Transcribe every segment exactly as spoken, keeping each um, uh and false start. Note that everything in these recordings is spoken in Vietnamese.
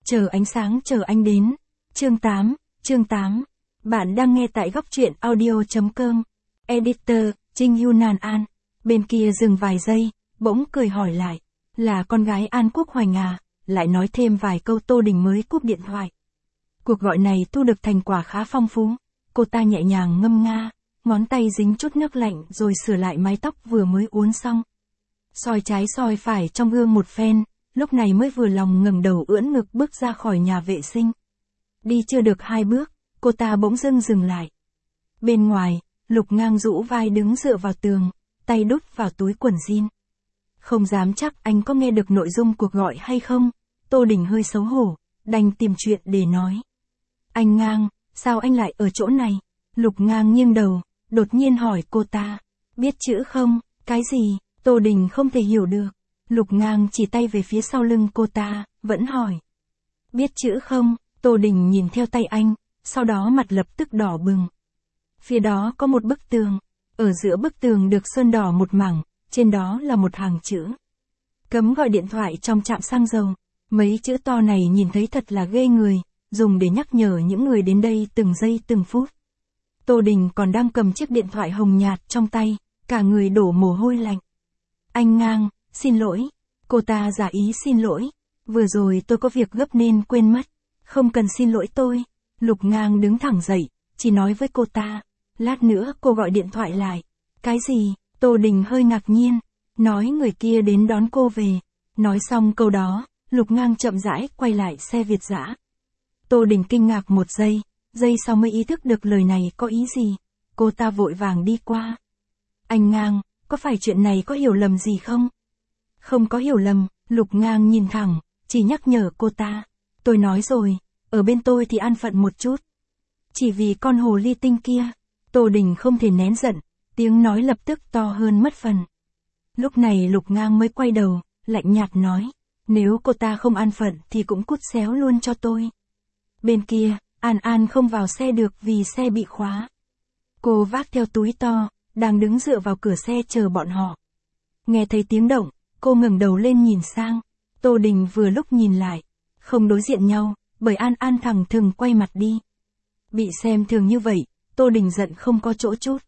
Chờ ánh sáng chờ anh đến. Chương tám, chương tám. Bạn đang nghe tại góc truyện audio chấm com. Editor, Trinh Yunan An. Bên kia dừng vài giây, bỗng cười hỏi lại. Là con gái An Quốc Hoành à? Lại nói thêm vài câu Tô Đình mới cúp điện thoại. Cuộc gọi này thu được thành quả khá phong phú. Cô ta nhẹ nhàng ngâm nga, ngón tay dính chút nước lạnh rồi sửa lại mái tóc vừa mới uốn xong. Soi trái soi phải trong gương một phen, lúc này mới vừa lòng ngẩng đầu ưỡn ngực bước ra khỏi nhà vệ sinh. Đi chưa được hai bước, cô ta bỗng dưng dừng lại. Bên ngoài, Lục Ngang rũ vai đứng dựa vào tường, tay đút vào túi quần jean. Không dám chắc anh có nghe được nội dung cuộc gọi hay không, Tô Đình hơi xấu hổ, đành tìm chuyện để nói. Anh Ngang, sao anh lại ở chỗ này? Lục Ngang nghiêng đầu, đột nhiên hỏi cô ta. Biết chữ không? Cái gì? Tô Đình không thể hiểu được. Lục Ngang chỉ tay về phía sau lưng cô ta, vẫn hỏi. Biết chữ không? Tô Đình nhìn theo tay anh, sau đó mặt lập tức đỏ bừng. Phía đó có một bức tường, ở giữa bức tường được sơn đỏ một mảng, trên đó là một hàng chữ. Cấm gọi điện thoại trong trạm xăng dầu. Mấy chữ to này nhìn thấy thật là ghê người, dùng để nhắc nhở những người đến đây từng giây từng phút. Tô Đình còn đang cầm chiếc điện thoại hồng nhạt trong tay, cả người đổ mồ hôi lạnh. Anh Ngang, xin lỗi. Cô ta giả ý xin lỗi. Vừa rồi tôi có việc gấp nên quên mất. Không cần xin lỗi tôi. Lục Ngang đứng thẳng dậy, chỉ nói với cô ta. Lát nữa cô gọi điện thoại lại. Cái gì? Tô Đình hơi ngạc nhiên. Nói người kia đến đón cô về. Nói xong câu đó, Lục Ngang chậm rãi quay lại xe Việt dã. Tô Đình kinh ngạc một giây, giây sau mới ý thức được lời này có ý gì. Cô ta vội vàng đi qua. Anh Ngang, có phải chuyện này có hiểu lầm gì không? Không có hiểu lầm, Lục Ngang nhìn thẳng, chỉ nhắc nhở cô ta. Tôi nói rồi, ở bên tôi thì an phận một chút. Chỉ vì con hồ ly tinh kia, Tô Đình không thể nén giận, tiếng nói lập tức to hơn mất phần. Lúc này Lục Ngang mới quay đầu, lạnh nhạt nói. Nếu cô ta không an phận thì cũng cút xéo luôn cho tôi. Bên kia, An An không vào xe được vì xe bị khóa. Cô vác theo túi to, đang đứng dựa vào cửa xe chờ bọn họ. Nghe thấy tiếng động, cô ngẩng đầu lên nhìn sang. Tô Đình vừa lúc nhìn lại, không đối diện nhau, bởi An An thẳng thừng quay mặt đi. Bị xem thường như vậy, Tô Đình giận không có chỗ chút.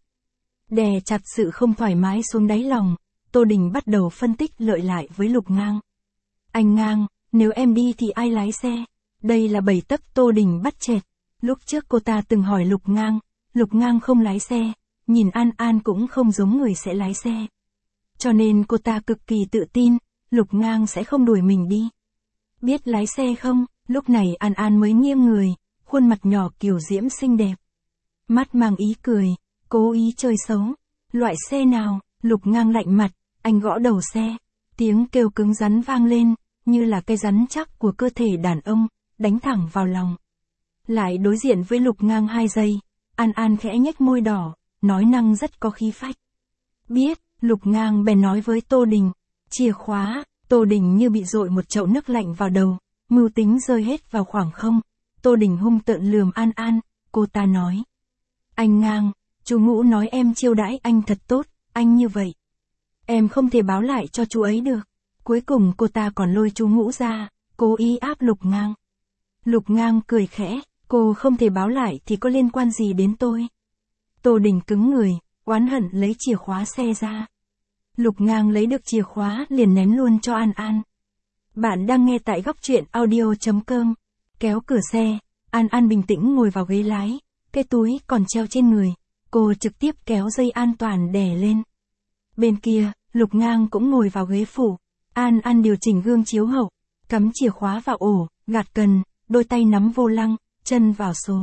Đè chặt sự không thoải mái xuống đáy lòng, Tô Đình bắt đầu phân tích lợi lại với Lục Ngang. Anh Ngang, nếu em đi thì ai lái xe? Đây là bảy tấc Tô Đình bắt chẹt. Lúc trước cô ta từng hỏi Lục Ngang, Lục Ngang không lái xe, nhìn An An cũng không giống người sẽ lái xe. Cho nên cô ta cực kỳ tự tin, Lục Ngang sẽ không đuổi mình đi. Biết lái xe không? Lúc này An An mới nghiêng người, khuôn mặt nhỏ kiều diễm xinh đẹp. Mắt mang ý cười, cố ý chơi xấu. Loại xe nào? Lục Ngang lạnh mặt, anh gõ đầu xe. Tiếng kêu cứng rắn vang lên, như là cái rắn chắc của cơ thể đàn ông, đánh thẳng vào lòng. Lại đối diện với Lục Ngang hai giây, An An khẽ nhếch môi đỏ, nói năng rất có khí phách. Biết, Lục Ngang bèn nói với Tô Đình. Chìa khóa, Tô Đình như bị dội một chậu nước lạnh vào đầu, mưu tính rơi hết vào khoảng không. Tô Đình hung tợn lườm An An, cô ta nói. Anh Ngang, chú Ngũ nói em chiêu đãi anh thật tốt, anh như vậy. Em không thể báo lại cho chú ấy được. Cuối cùng cô ta còn lôi chú Ngũ ra, cố ý áp Lục Ngang. Lục Ngang cười khẽ, cô không thể báo lại thì có liên quan gì đến tôi. Tô Đình cứng người, oán hận lấy chìa khóa xe ra. Lục Ngang lấy được chìa khóa liền ném luôn cho An An. Bạn đang nghe tại góc truyện audio chấm com. Kéo cửa xe, An An bình tĩnh ngồi vào ghế lái, cái túi còn treo trên người. Cô trực tiếp kéo dây an toàn đè lên. Bên kia, Lục Ngang cũng ngồi vào ghế phụ. An An điều chỉnh gương chiếu hậu, cắm chìa khóa vào ổ, gạt cần, đôi tay nắm vô lăng, chân vào số.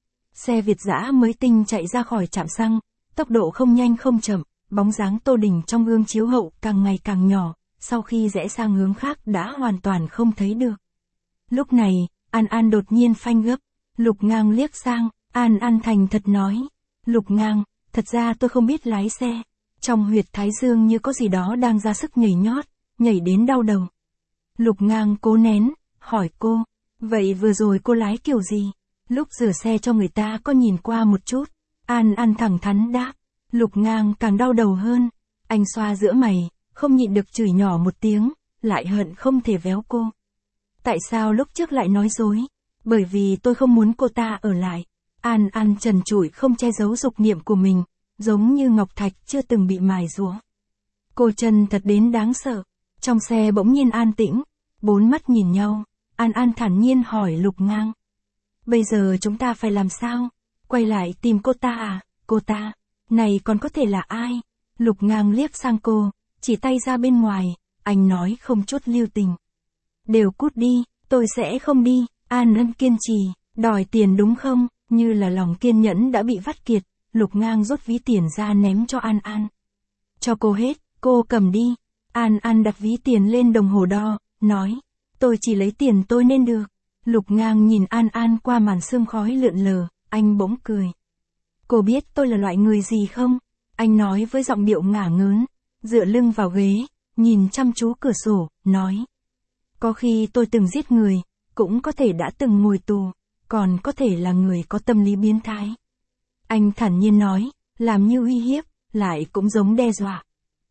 Xe Việt dã mới tinh chạy ra khỏi trạm xăng, tốc độ không nhanh không chậm, bóng dáng Tô Đình trong gương chiếu hậu càng ngày càng nhỏ, sau khi rẽ sang hướng khác đã hoàn toàn không thấy được. Lúc này, An An đột nhiên phanh gấp, Lục Ngang liếc sang, An An thành thật nói. Lục Ngang, thật ra tôi không biết lái xe. Trong huyệt thái dương như có gì đó đang ra sức nhảy nhót, nhảy đến đau đầu. Lục Ngang cố nén, hỏi cô, vậy vừa rồi cô lái kiểu gì? Lúc rửa xe cho người ta có nhìn qua một chút. An An thẳng thắn đáp. Lục Ngang càng đau đầu hơn. Anh xoa giữa mày, không nhịn được chửi nhỏ một tiếng, lại hận không thể véo cô. Tại sao lúc trước lại nói dối? Bởi vì tôi không muốn cô ta ở lại. An An trần trụi không che giấu dục niệm của mình, giống như ngọc thạch chưa từng bị mài rũa. Cô chân thật đến đáng sợ. Trong xe bỗng nhiên an tĩnh, bốn mắt nhìn nhau, An An thản nhiên hỏi Lục Ngang. Bây giờ chúng ta phải làm sao? Quay lại tìm cô ta à? Cô ta? Này còn có thể là ai? Lục Ngang liếc sang cô, chỉ tay ra bên ngoài, anh nói không chút lưu tình. Đều cút đi, tôi sẽ không đi. An An kiên trì, đòi tiền đúng không? Như là lòng kiên nhẫn đã bị vắt kiệt, Lục Ngang rút ví tiền ra ném cho An An. Cho cô hết, cô cầm đi. An An đặt ví tiền lên đồng hồ đo, nói, tôi chỉ lấy tiền tôi nên được. Lục Ngang nhìn An An qua màn sương khói lượn lờ, anh bỗng cười. Cô biết tôi là loại người gì không? Anh nói với giọng điệu ngả ngớn, dựa lưng vào ghế, nhìn chăm chú cửa sổ, nói. Có khi tôi từng giết người, cũng có thể đã từng ngồi tù, còn có thể là người có tâm lý biến thái. Anh thản nhiên nói, làm như uy hiếp, lại cũng giống đe dọa.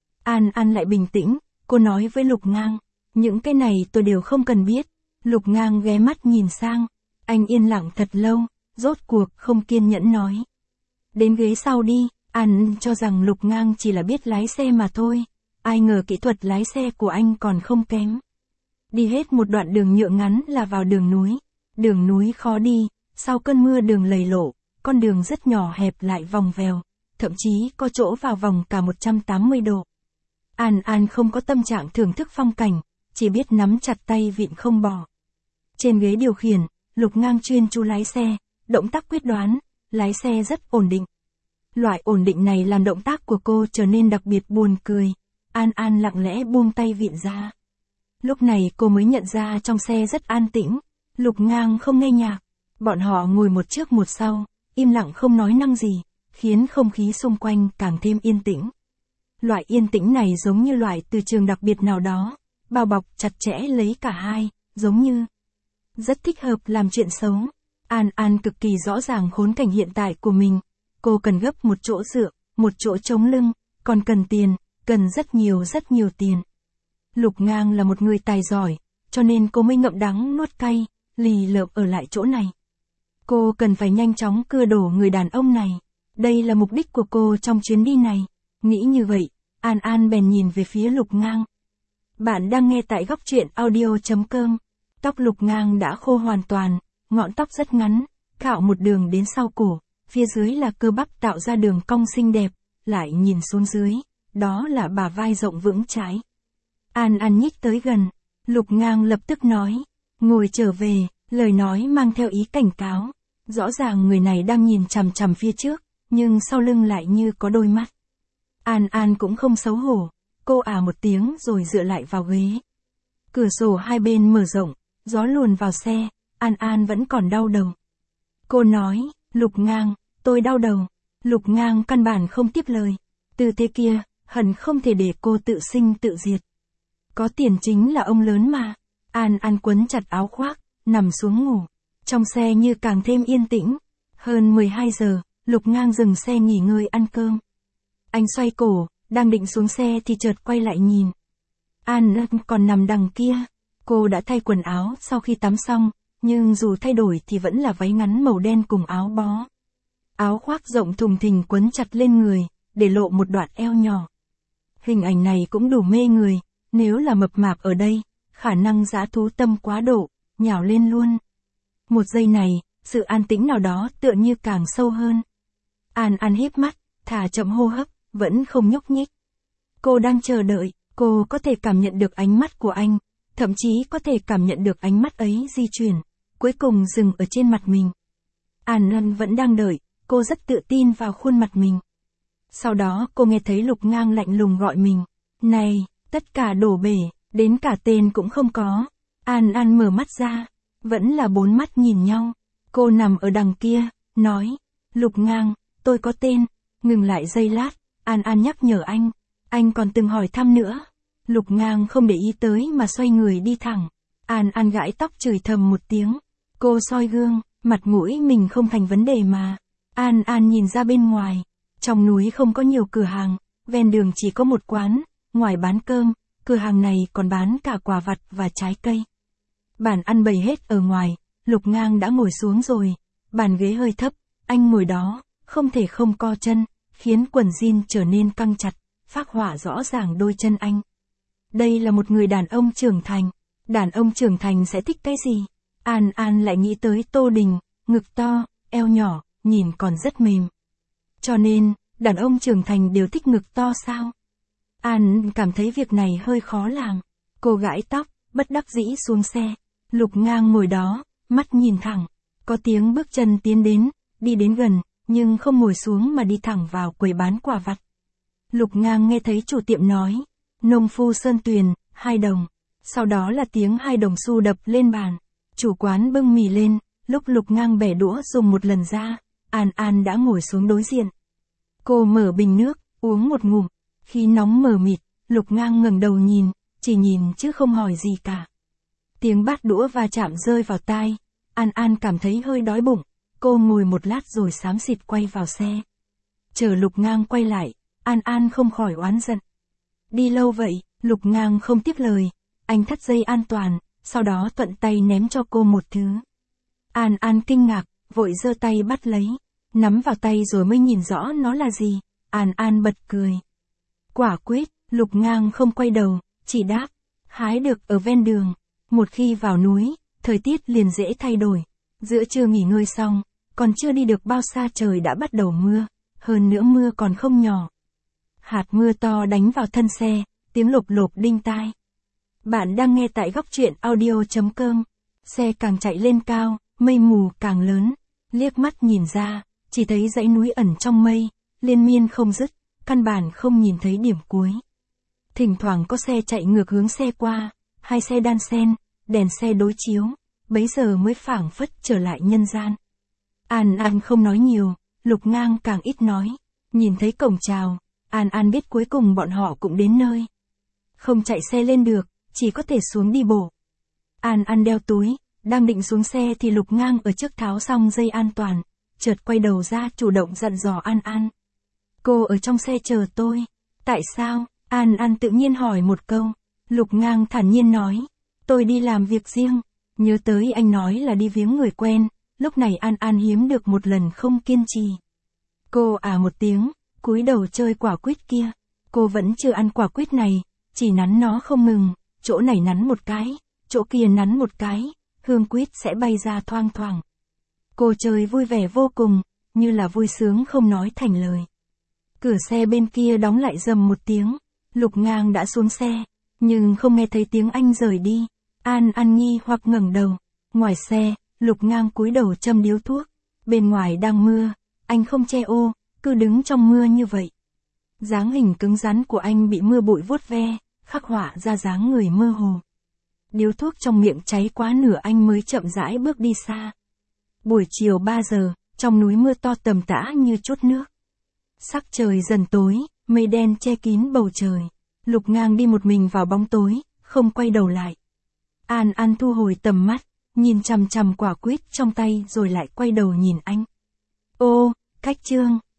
An An lại bình tĩnh, cô nói với Lục Ngang, những cái này tôi đều không cần biết. Lục Ngang ghé mắt nhìn sang, anh yên lặng thật lâu, rốt cuộc không kiên nhẫn nói. Đến ghế sau đi. An cho rằng Lục Ngang chỉ là biết lái xe mà thôi, ai ngờ kỹ thuật lái xe của anh còn không kém. Đi hết một đoạn đường nhựa ngắn là vào đường núi, đường núi khó đi, sau cơn mưa đường lầy lộ, con đường rất nhỏ hẹp lại vòng vèo, thậm chí có chỗ vào vòng cả một trăm tám mươi độ. An An không có tâm trạng thưởng thức phong cảnh, chỉ biết nắm chặt tay vịn không bỏ. Trên ghế điều khiển, Lục Ngang chuyên chú lái xe, động tác quyết đoán, lái xe rất ổn định. Loại ổn định này làm động tác của cô trở nên đặc biệt buồn cười. An An lặng lẽ buông tay vịn ra. Lúc này cô mới nhận ra trong xe rất an tĩnh, Lục Ngang không nghe nhạc. Bọn họ ngồi một trước một sau, im lặng không nói năng gì, khiến không khí xung quanh càng thêm yên tĩnh. Loại yên tĩnh này giống như loại từ trường đặc biệt nào đó, bao bọc chặt chẽ lấy cả hai, giống như rất thích hợp làm chuyện xấu. An An cực kỳ rõ ràng khốn cảnh hiện tại của mình. Cô cần gấp một chỗ dựa, một chỗ chống lưng, còn cần tiền, cần rất nhiều rất nhiều tiền. Lục Ngang là một người tài giỏi, cho nên cô mới ngậm đắng nuốt cay, lì lợm ở lại chỗ này. Cô cần phải nhanh chóng cưa đổ người đàn ông này. Đây là mục đích của cô trong chuyến đi này. Nghĩ như vậy, An An bèn nhìn về phía Lục Ngang. Bạn đang nghe tại góc truyện audio chấm com. Tóc Lục Ngang đã khô hoàn toàn, ngọn tóc rất ngắn, cạo một đường đến sau cổ. Phía dưới là cơ bắp tạo ra đường cong xinh đẹp, lại nhìn xuống dưới, đó là bả vai rộng vững chãi. An An nhích tới gần, Lục Ngang lập tức nói, ngồi trở về, lời nói mang theo ý cảnh cáo. Rõ ràng người này đang nhìn chằm chằm phía trước, nhưng sau lưng lại như có đôi mắt. An An cũng không xấu hổ, cô à một tiếng rồi dựa lại vào ghế. Cửa sổ hai bên mở rộng, gió luồn vào xe, An An vẫn còn đau đầu. Cô nói, Lục Ngang, tôi đau đầu. Lục Ngang căn bản không tiếp lời. Từ thế kia, hẳn không thể để cô tự sinh tự diệt. Có tiền chính là ông lớn mà. An An quấn chặt áo khoác, nằm xuống ngủ. Trong xe như càng thêm yên tĩnh. Hơn mười hai giờ, Lục Ngang dừng xe nghỉ ngơi ăn cơm. Anh xoay cổ, đang định xuống xe thì chợt quay lại nhìn. An An còn nằm đằng kia. Cô đã thay quần áo sau khi tắm xong, nhưng dù thay đổi thì vẫn là váy ngắn màu đen cùng áo bó. Áo khoác rộng thùng thình quấn chặt lên người, để lộ một đoạn eo nhỏ. Hình ảnh này cũng đủ mê người, nếu là mập mạp ở đây, khả năng dã thú tâm quá độ, nhào lên luôn. Một giây này, sự an tĩnh nào đó tựa như càng sâu hơn. An An híp mắt, thả chậm hô hấp, vẫn không nhúc nhích. Cô đang chờ đợi, cô có thể cảm nhận được ánh mắt của anh, thậm chí có thể cảm nhận được ánh mắt ấy di chuyển, cuối cùng dừng ở trên mặt mình. An An vẫn đang đợi, cô rất tự tin vào khuôn mặt mình. Sau đó cô nghe thấy Lục Ngang lạnh lùng gọi mình. Này, tất cả đổ bể, đến cả tên cũng không có. An An mở mắt ra, vẫn là bốn mắt nhìn nhau. Cô nằm ở đằng kia, nói, Lục Ngang, tôi có tên. Ngừng lại giây lát, An An nhắc nhở anh, anh còn từng hỏi thăm nữa. Lục Ngang không để ý tới mà xoay người đi thẳng. An An gãi tóc chửi thầm một tiếng. Cô soi gương, mặt mũi mình không thành vấn đề mà. An An nhìn ra bên ngoài. Trong núi không có nhiều cửa hàng, ven đường chỉ có một quán, ngoài bán cơm, cửa hàng này còn bán cả quả vặt và trái cây. Bàn ăn bày hết ở ngoài, Lục Ngang đã ngồi xuống rồi. Bàn ghế hơi thấp, anh ngồi đó, không thể không co chân, khiến quần jean trở nên căng chặt, phác họa rõ ràng đôi chân anh. Đây là một người đàn ông trưởng thành. Đàn ông trưởng thành sẽ thích cái gì? An An lại nghĩ tới Tô Đình, ngực to, eo nhỏ, nhìn còn rất mềm. Cho nên, đàn ông trưởng thành đều thích ngực to sao? An cảm thấy việc này hơi khó làm. Cô gãi tóc, bất đắc dĩ xuống xe. Lục Ngang ngồi đó, mắt nhìn thẳng. Có tiếng bước chân tiến đến, đi đến gần, nhưng không ngồi xuống mà đi thẳng vào quầy bán quả vặt. Lục Ngang nghe thấy chủ tiệm nói, nông phu Sơn Tuyền, hai đồng. Sau đó là tiếng hai đồng xu đập lên bàn. Chủ quán bưng mì lên, lúc Lục Ngang bẻ đũa dùng một lần ra, An An đã ngồi xuống đối diện. Cô mở bình nước, uống một ngụm. Khi nóng mờ mịt, Lục Ngang ngẩng đầu nhìn, chỉ nhìn chứ không hỏi gì cả. Tiếng bát đũa va chạm rơi vào tai. An An cảm thấy hơi đói bụng. Cô ngồi một lát rồi xám xịt quay vào xe. Chờ Lục Ngang quay lại, An An không khỏi oán giận. Đi lâu vậy? Lục Ngang không tiếp lời. Anh thắt dây an toàn, sau đó thuận tay ném cho cô một thứ. An An kinh ngạc, vội giơ tay bắt lấy. Nắm vào tay rồi mới nhìn rõ nó là gì. An An bật cười. Quả quýt. Lục Ngang không quay đầu, chỉ đáp. Hái được ở ven đường. Một khi vào núi, thời tiết liền dễ thay đổi. Giữa trưa nghỉ ngơi xong, còn chưa đi được bao xa trời đã bắt đầu mưa. Hơn nữa mưa còn không nhỏ. Hạt mưa to đánh vào thân xe, tiếng lộp lộp đinh tai. Bạn đang nghe tại góc truyện audio chấm com. Xe càng chạy lên cao, mây mù càng lớn. Liếc mắt nhìn ra, chỉ thấy dãy núi ẩn trong mây, liên miên không dứt, căn bản không nhìn thấy điểm cuối. Thỉnh thoảng có xe chạy ngược hướng xe qua, hai xe đan xen, đèn xe đối chiếu, bấy giờ mới phảng phất trở lại nhân gian. An An không nói nhiều, Lục Ngang càng ít nói. Nhìn thấy cổng chào, An An biết cuối cùng bọn họ cũng đến nơi. Không chạy xe lên được, chỉ có thể xuống đi bộ. An An đeo túi, đang định xuống xe thì Lục Ngang ở trước tháo xong dây an toàn, chợt quay đầu ra chủ động dặn dò An An. Cô ở trong xe chờ tôi. Tại sao? An An tự nhiên hỏi một câu. Lục Ngang thản nhiên nói. Tôi đi làm việc riêng. Nhớ tới anh nói là đi viếng người quen, lúc này An An hiếm được một lần không kiên trì. Cô à một tiếng, cúi đầu chơi quả quýt kia. Cô vẫn chưa ăn quả quýt này, chỉ nắn nó không ngừng, chỗ này nắn một cái, chỗ kia nắn một cái, hương quýt sẽ bay ra thoang thoảng. Cô chơi vui vẻ vô cùng, như là vui sướng không nói thành lời. Cửa xe bên kia đóng lại rầm một tiếng, Lục Ngang đã xuống xe, nhưng không nghe thấy tiếng anh rời đi. An An nghi hoặc ngẩng đầu, ngoài xe, Lục Ngang cúi đầu châm điếu thuốc, bên ngoài đang mưa, anh không che ô, cứ đứng trong mưa như vậy. Dáng hình cứng rắn của anh bị mưa bụi vuốt ve, khắc họa ra dáng người mơ hồ. Điếu thuốc trong miệng cháy quá nửa anh mới chậm rãi bước đi xa. Buổi chiều ba giờ, trong núi mưa to tầm tã như chút nước. Sắc trời dần tối, mây đen che kín bầu trời. Lục Ngang đi một mình vào bóng tối, không quay đầu lại. An An thu hồi tầm mắt, nhìn chằm chằm quả quýt trong tay rồi lại quay đầu nhìn anh. Ô, cách chương.